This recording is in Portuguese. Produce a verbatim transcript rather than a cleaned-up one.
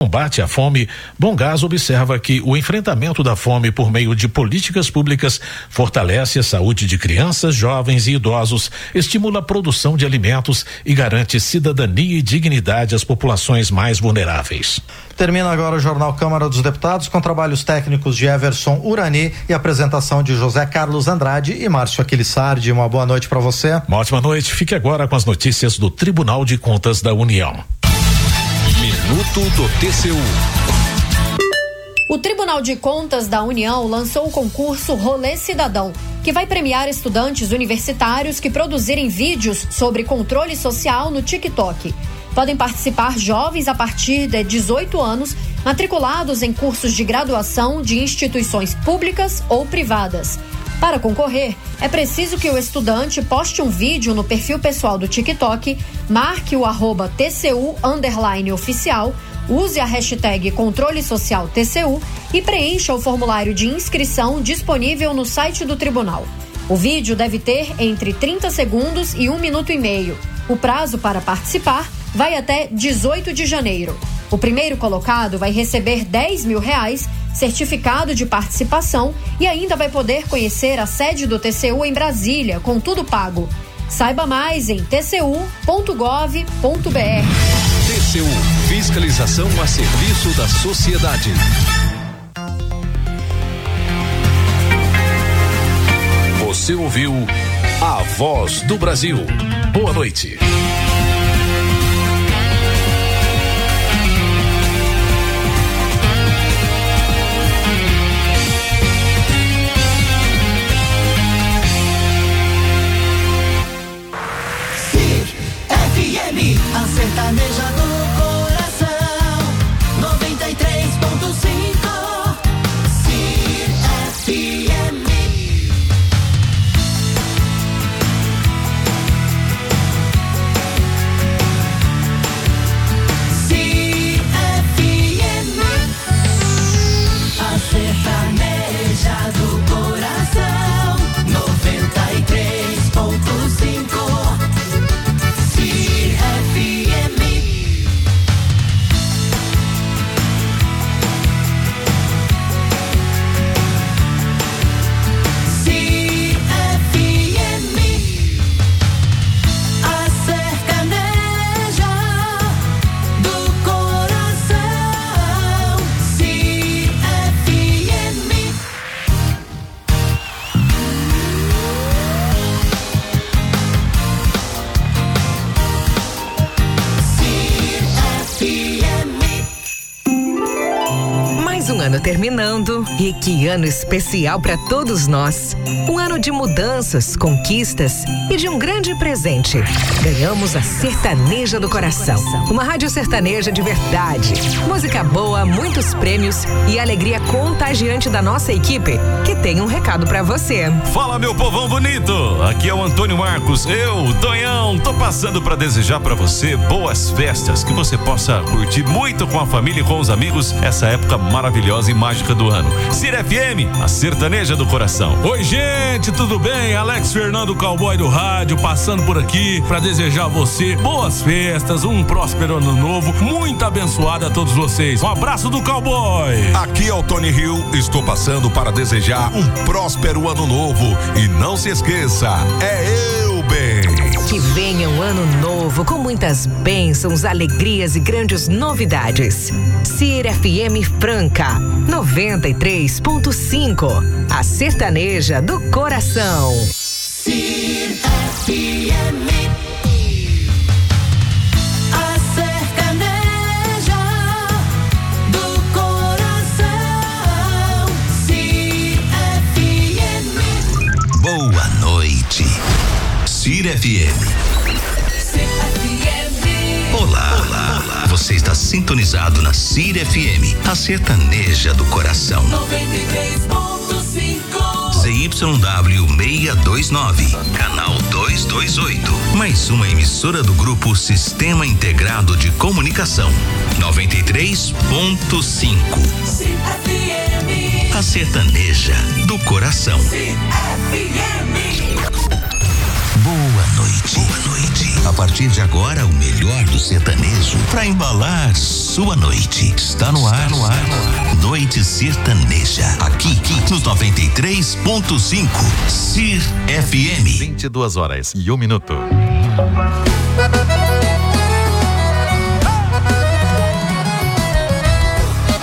combate à fome, Bomgás observa que o enfrentamento da fome por meio de políticas públicas fortalece a saúde de crianças, jovens e idosos, estimula a produção de alimentos e garante cidadania e dignidade às populações mais vulneráveis. Termina agora o Jornal Câmara dos Deputados com trabalhos técnicos de Everson Urani e apresentação de José Carlos Andrade e Márcio Aquilissardi. Uma boa noite para você. Uma ótima noite. Fique agora com as notícias do Tribunal de Contas da União. Minuto do T C U. O Tribunal de Contas da União lançou o concurso Rolê Cidadão, que vai premiar estudantes universitários que produzirem vídeos sobre controle social no TikTok. Podem participar jovens a partir de dezoito anos, matriculados em cursos de graduação de instituições públicas ou privadas. Para concorrer, é preciso que o estudante poste um vídeo no perfil pessoal do TikTok, marque o arroba T C U underline oficial, use a hashtag Controle Social T C U e preencha o formulário de inscrição disponível no site do tribunal. O vídeo deve ter entre trinta segundos e um minuto e meio. O prazo para participar vai até dezoito de janeiro. O primeiro colocado vai receber dez mil reais, certificado de participação e ainda vai poder conhecer a sede do T C U em Brasília, com tudo pago. Saiba mais em t c u ponto gov ponto b r. T C U, fiscalização a serviço da sociedade. Você ouviu a Voz do Brasil. Boa noite. A sertaneja do coração, noventa e três ponto cinco, C F M. C F M, a sertaneja do coração, noventa e três ponto cinco. Terminando, e que ano especial para todos nós. Um ano de mudanças, conquistas e de um grande presente. Ganhamos a Sertaneja do Coração, uma rádio sertaneja de verdade. Música boa, muitos prêmios e alegria contagiante da nossa equipe, que tem um recado para você. Fala, meu povão bonito, aqui é o Antônio Marcos, eu, Tonhão, tô passando para desejar para você boas festas, que você possa curtir muito com a família e com os amigos essa época maravilhosa e mágica do ano. Cira F M, a sertaneja do coração. Oi, gente, tudo bem? Alex Fernando, cowboy do rádio, passando por aqui para desejar a você boas festas, um próspero ano novo, muito abençoado a todos vocês. Um abraço do cowboy. Aqui é o Tony Hill, estou passando para desejar um próspero ano novo e não se esqueça, é eu, bem. Que venha um ano novo com muitas bênçãos, alegrias e grandes novidades. Cira F M Franca, noventa e três ponto cinco, a sertaneja do coração. Cira F M, a sertaneja do coração. Cira F M. Boa noite. Cira F M. Olá, olá, olá. Você está sintonizado na Cira F M, a sertaneja do coração. noventa e três ponto cinco. Z Y W seiscentos e vinte e nove, canal duzentos e vinte e oito. Mais uma emissora do grupo Sistema Integrado de Comunicação. noventa e três ponto cinco. Cira F M. A sertaneja do coração. Cira F M. Boa noite. Boa noite. A partir de agora, o melhor do sertanejo pra embalar sua noite. Está no ar, no ar, no ar. Noite Sertaneja. Aqui, aqui nos noventa e três ponto cinco. Sir F M. vinte e duas horas e um minuto.